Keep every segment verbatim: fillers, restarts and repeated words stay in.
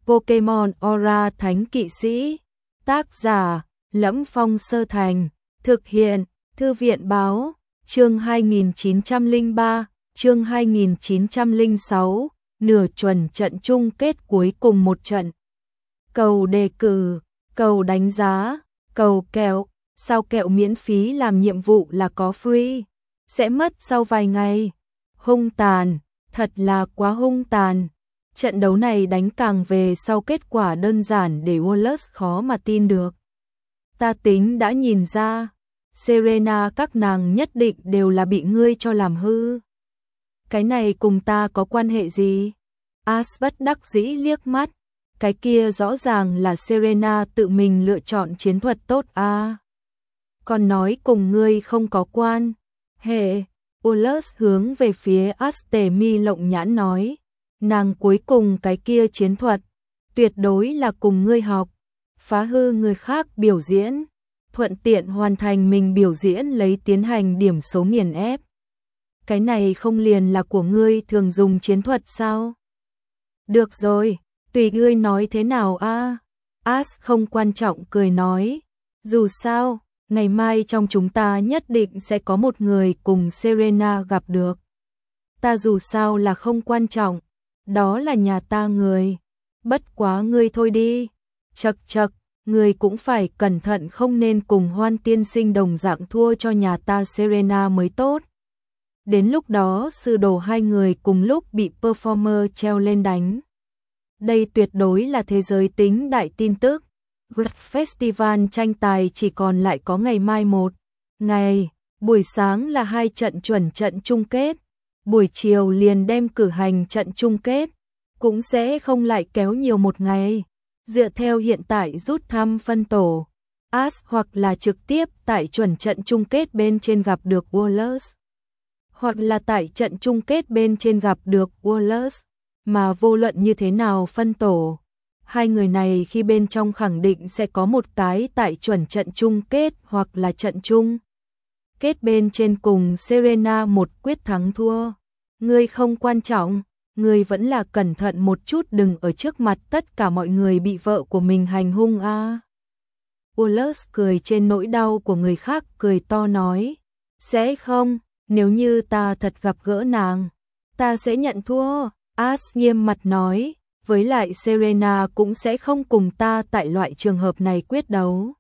Pokemon Aura Thánh Kỵ Sĩ. Tác giả: Lẫm Phong Sơ Thành. Thực hiện: Thư viện Báo. Chương hai nghìn chín trăm lẻ ba, chương hai nghìn chín trăm lẻ sáu, nửa chuẩn trận chung kết cuối cùng một trận. Cầu đề cử, cầu đánh giá, cầu kẹo, sao kẹo miễn phí làm nhiệm vụ là có free, sẽ mất sau vài ngày. Hung tàn, thật là quá hung tàn. Trận đấu này đánh càng về sau kết quả đơn giản để Wallace khó mà tin được. Ta tính đã nhìn ra, Serena các nàng nhất định đều là bị ngươi cho làm hư. Cái này cùng ta có quan hệ gì? Ash bất đắc dĩ liếc mắt. Cái kia rõ ràng là Serena tự mình lựa chọn chiến thuật tốt à. Còn nói cùng ngươi không có quan hệ. Wallace hướng về phía Ash tề mi lộng nhãn nói. Nàng cuối cùng cái kia chiến thuật, tuyệt đối là cùng ngươi học, phá hư người khác biểu diễn, thuận tiện hoàn thành mình biểu diễn lấy tiến hành điểm số nghiền ép. Cái này không liền là của ngươi thường dùng chiến thuật sao? Được rồi, tùy ngươi nói thế nào a. À? Ash không quan trọng cười nói, dù sao, ngày mai trong chúng ta nhất định sẽ có một người cùng Serena gặp được. Ta dù sao là không quan trọng, đó là nhà ta người. Bất quá ngươi thôi đi. Chậc chậc, ngươi cũng phải cẩn thận không nên cùng Hoan tiên sinh đồng dạng thua cho nhà ta Serena mới tốt. Đến lúc đó sư đồ hai người cùng lúc bị performer treo lên đánh. Đây tuyệt đối là thế giới tính đại tin tức. Festival tranh tài chỉ còn lại có ngày mai một ngày, buổi sáng là hai trận chuẩn trận chung kết. Buổi chiều liền đem cử hành trận chung kết, cũng sẽ không lại kéo nhiều một ngày. Dựa theo hiện tại rút thăm phân tổ, Ash hoặc là trực tiếp tại chuẩn trận chung kết bên trên gặp được Wallace, hoặc là tại trận chung kết bên trên gặp được Wallace, mà vô luận như thế nào phân tổ, hai người này khi bên trong khẳng định sẽ có một cái tại chuẩn trận chung kết hoặc là trận chung kết bên trên cùng Serena một quyết thắng thua. Ngươi không quan trọng, ngươi vẫn là cẩn thận một chút đừng ở trước mặt tất cả mọi người bị vợ của mình hành hung a. À. Wallace cười trên nỗi đau của người khác cười to nói, sẽ không, nếu như ta thật gặp gỡ nàng, ta sẽ nhận thua. Ash nghiêm mặt nói, với lại Serena cũng sẽ không cùng ta tại loại trường hợp này quyết đấu.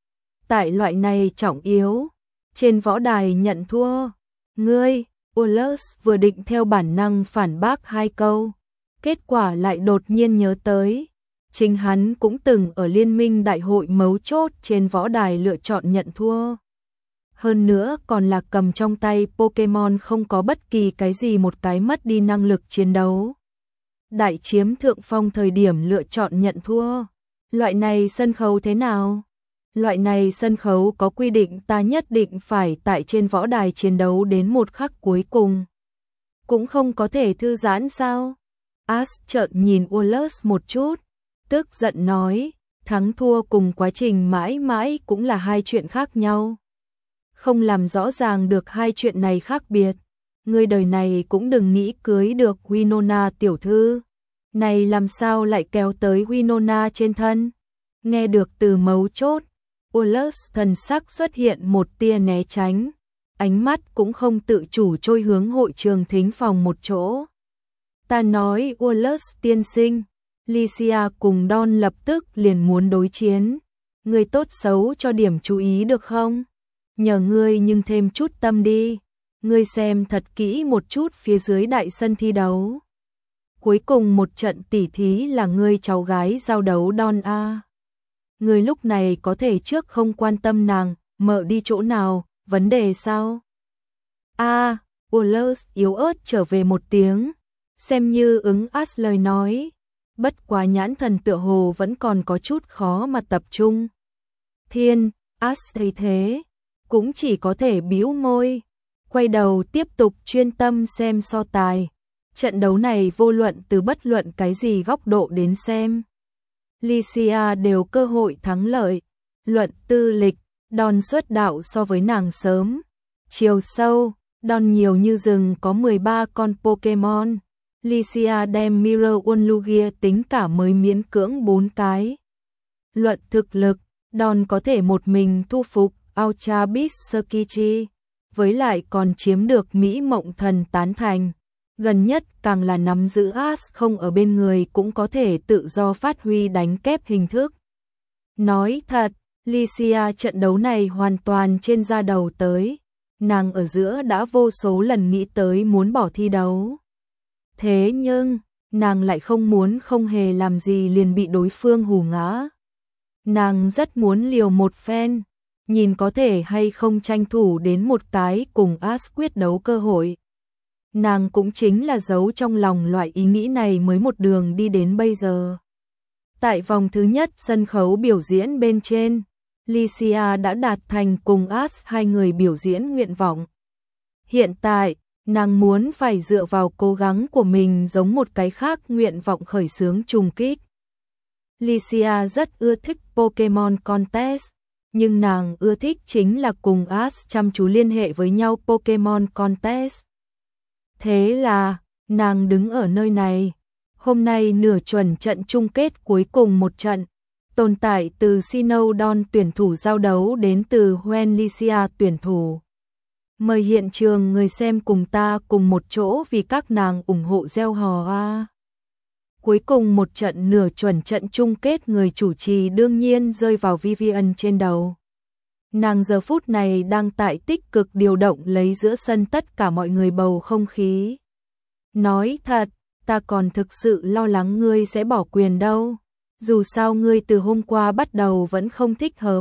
Tại loại này trọng yếu, trên võ đài nhận thua, ngươi. Wallace vừa định theo bản năng phản bác hai câu, kết quả lại đột nhiên nhớ tới, chính hắn cũng từng ở liên minh đại hội mấu chốt trên võ đài lựa chọn nhận thua. Hơn nữa còn là cầm trong tay Pokemon không có bất kỳ cái gì một cái mất đi năng lực chiến đấu. Đại chiếm thượng phong thời điểm lựa chọn nhận thua. Loại này sân khấu thế nào? Loại này sân khấu có quy định ta nhất định phải tại trên võ đài chiến đấu đến một khắc cuối cùng. Cũng không có thể thư giãn sao? Ash chợt nhìn Wallace một chút, tức giận nói, thắng thua cùng quá trình mãi mãi cũng là hai chuyện khác nhau. Không làm rõ ràng được hai chuyện này khác biệt, ngươi đời này cũng đừng nghĩ cưới được Winona tiểu thư. Này làm sao lại kéo tới Winona trên thân? Nghe được từ mấu chốt, Wallace thần sắc xuất hiện một tia né tránh, ánh mắt cũng không tự chủ trôi hướng hội trường thính phòng một chỗ. Ta nói Wallace tiên sinh, Licia cùng Don lập tức liền muốn đối chiến, ngươi tốt xấu cho điểm chú ý được không? Nhờ ngươi nhưng thêm chút tâm đi, ngươi xem thật kỹ một chút phía dưới đại sân thi đấu. Cuối cùng một trận tỉ thí là ngươi cháu gái giao đấu Don a. Người lúc này có thể trước không quan tâm nàng, mợ đi chỗ nào, vấn đề sao? A, à, Wallace yếu ớt trở về một tiếng, xem như ứng Ash lời nói, bất quá nhãn thần tựa hồ vẫn còn có chút khó mà tập trung. Thiên, Ash thấy thế, cũng chỉ có thể bĩu môi, quay đầu tiếp tục chuyên tâm xem so tài. Trận đấu này vô luận từ bất luận cái gì góc độ đến xem, Licia đều cơ hội thắng lợi. Luận tư lịch, Don xuất đạo so với nàng sớm. Chiều sâu, Don nhiều như rừng có mười ba con Pokemon. Licia đem Mirror Onlugia tính cả mới miễn cưỡng bốn cái. Luận thực lực, Don có thể một mình thu phục Ultra Beast Tsukichi, với lại còn chiếm được Mỹ Mộng Thần tán thành. Gần nhất càng là nắm giữ Ash không ở bên người cũng có thể tự do phát huy đánh kép hình thức. Nói thật, Licia trận đấu này hoàn toàn trên da đầu tới. Nàng ở giữa đã vô số lần nghĩ tới muốn bỏ thi đấu. Thế nhưng, nàng lại không muốn không hề làm gì liền bị đối phương hù ngã. Nàng rất muốn liều một phen, nhìn có thể hay không tranh thủ đến một cái cùng Ash quyết đấu cơ hội. Nàng cũng chính là giấu trong lòng loại ý nghĩ này mới một đường đi đến bây giờ. Tại vòng thứ nhất sân khấu biểu diễn bên trên, Licia đã đạt thành cùng Ash hai người biểu diễn nguyện vọng. Hiện tại, nàng muốn phải dựa vào cố gắng của mình giống một cái khác nguyện vọng khởi xướng trùng kích. Licia rất ưa thích Pokemon Contest, nhưng nàng ưa thích chính là cùng Ash chăm chú liên hệ với nhau Pokemon Contest. Thế là, nàng đứng ở nơi này. Hôm nay nửa chuẩn trận chung kết cuối cùng một trận, tồn tại từ Sinnoh Don tuyển thủ giao đấu đến từ Hoenn Licia tuyển thủ. Mời hiện trường người xem cùng ta cùng một chỗ vì các nàng ủng hộ gieo hò a. Cuối cùng một trận nửa chuẩn trận chung kết người chủ trì đương nhiên rơi vào Vivian trên đầu. Nàng giờ phút này đang tại tích cực điều động lấy giữa sân tất cả mọi người bầu không khí. Nói thật, ta còn thực sự lo lắng ngươi sẽ bỏ quyền đâu. Dù sao ngươi từ hôm qua bắt đầu vẫn không thích hợp.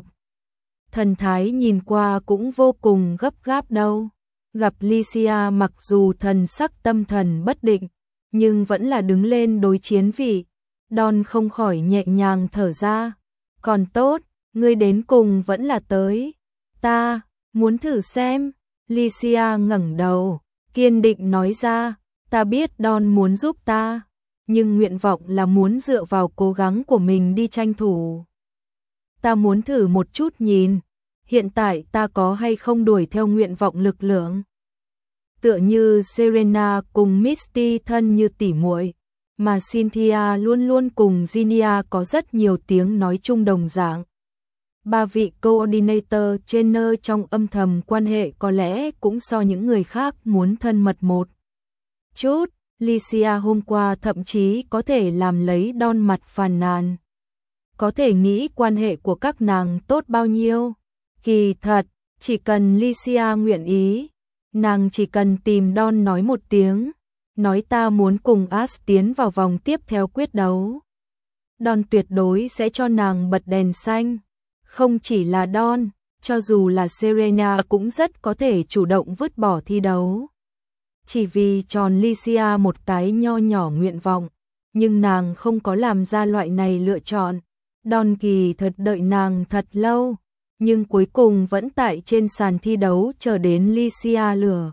Thần thái nhìn qua cũng vô cùng gấp gáp đâu. Gặp Licia mặc dù thần sắc tâm thần bất định, nhưng vẫn là đứng lên đối chiến vị. Don không khỏi nhẹ nhàng thở ra. Còn tốt, ngươi đến cùng vẫn là tới. Ta, muốn thử xem. Licia ngẩng đầu, kiên định nói ra. Ta biết Don muốn giúp ta, nhưng nguyện vọng là muốn dựa vào cố gắng của mình đi tranh thủ. Ta muốn thử một chút nhìn, hiện tại ta có hay không đuổi theo nguyện vọng lực lượng. Tựa như Serena cùng Misty thân như tỉ muội, mà Cynthia luôn luôn cùng Ginnia có rất nhiều tiếng nói chung đồng dạng. Ba vị coordinator trainer trong âm thầm quan hệ có lẽ cũng so những người khác muốn thân mật một chút. Licia hôm qua thậm chí có thể làm lấy Don mặt phàn nàn. Có thể nghĩ quan hệ của các nàng tốt bao nhiêu. Kỳ thật, chỉ cần Licia nguyện ý, nàng chỉ cần tìm Don nói một tiếng, nói ta muốn cùng Ash tiến vào vòng tiếp theo quyết đấu. Don tuyệt đối sẽ cho nàng bật đèn xanh. Không chỉ là Don, cho dù là Serena cũng rất có thể chủ động vứt bỏ thi đấu. Chỉ vì tròn Licia một cái nho nhỏ nguyện vọng, nhưng nàng không có làm ra loại này lựa chọn. Don kỳ thật đợi nàng thật lâu, nhưng cuối cùng vẫn tại trên sàn thi đấu chờ đến Licia lừa.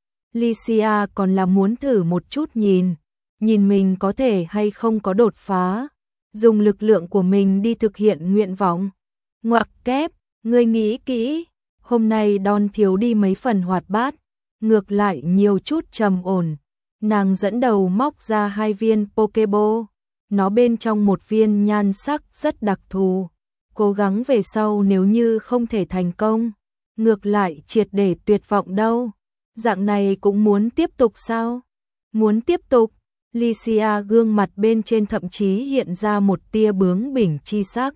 Licia còn là muốn thử một chút nhìn, nhìn mình có thể hay không có đột phá, dùng lực lượng của mình đi thực hiện nguyện vọng. Ngoặc kép, ngươi nghĩ kỹ, hôm nay Don thiếu đi mấy phần hoạt bát, ngược lại nhiều chút trầm ổn. Nàng dẫn đầu móc ra hai viên Pokeball, nó bên trong một viên nhan sắc rất đặc thù. Cố gắng về sau nếu như không thể thành công, ngược lại triệt để tuyệt vọng đâu. Dạng này cũng muốn tiếp tục sao? Muốn tiếp tục? Licia gương mặt bên trên thậm chí hiện ra một tia bướng bỉnh chi sắc.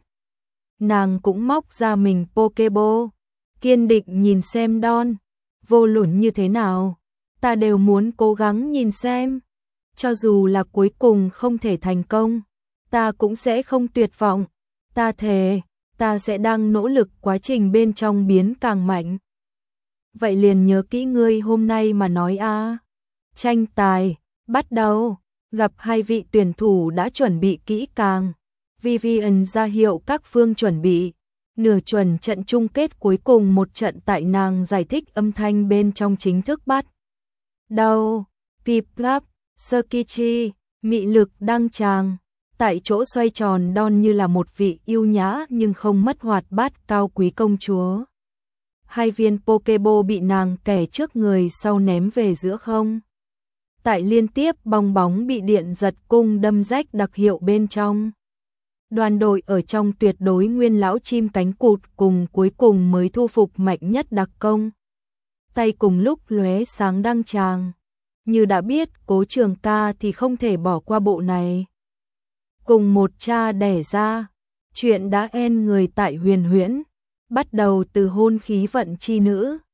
Nàng cũng móc ra mình Pokeball, kiên định nhìn xem Don. Vô luận như thế nào, ta đều muốn cố gắng nhìn xem. Cho dù là cuối cùng không thể thành công, ta cũng sẽ không tuyệt vọng. Ta thề, ta sẽ đang nỗ lực quá trình bên trong biến càng mạnh. Vậy liền nhớ kỹ ngươi hôm nay mà nói a. Tranh tài, bắt đầu. Gặp hai vị tuyển thủ đã chuẩn bị kỹ càng. Vivian ra hiệu các phương chuẩn bị. Nửa chuẩn trận chung kết cuối cùng một trận tại nàng giải thích âm thanh bên trong chính thức bắt đầu. Piplup, Tsukichi, mị lực đăng tràng. Tại chỗ xoay tròn Don như là một vị yêu nhã nhưng không mất hoạt bát cao quý công chúa. Hai viên Pokeball bị nàng kẻ trước người sau ném về giữa không tại liên tiếp bong bóng bị điện giật cung đâm rách đặc hiệu bên trong. Đoàn đội ở trong tuyệt đối nguyên lão chim cánh cụt cùng cuối cùng mới thu phục mạnh nhất đặc công. Tay cùng lúc lóe sáng đăng tràng. Như đã biết Cố Trường Ca thì không thể bỏ qua bộ này. Cùng một cha đẻ ra, chuyện đã en người tại Huyền Huyễn, bắt đầu từ hôn khí vận chi nữ,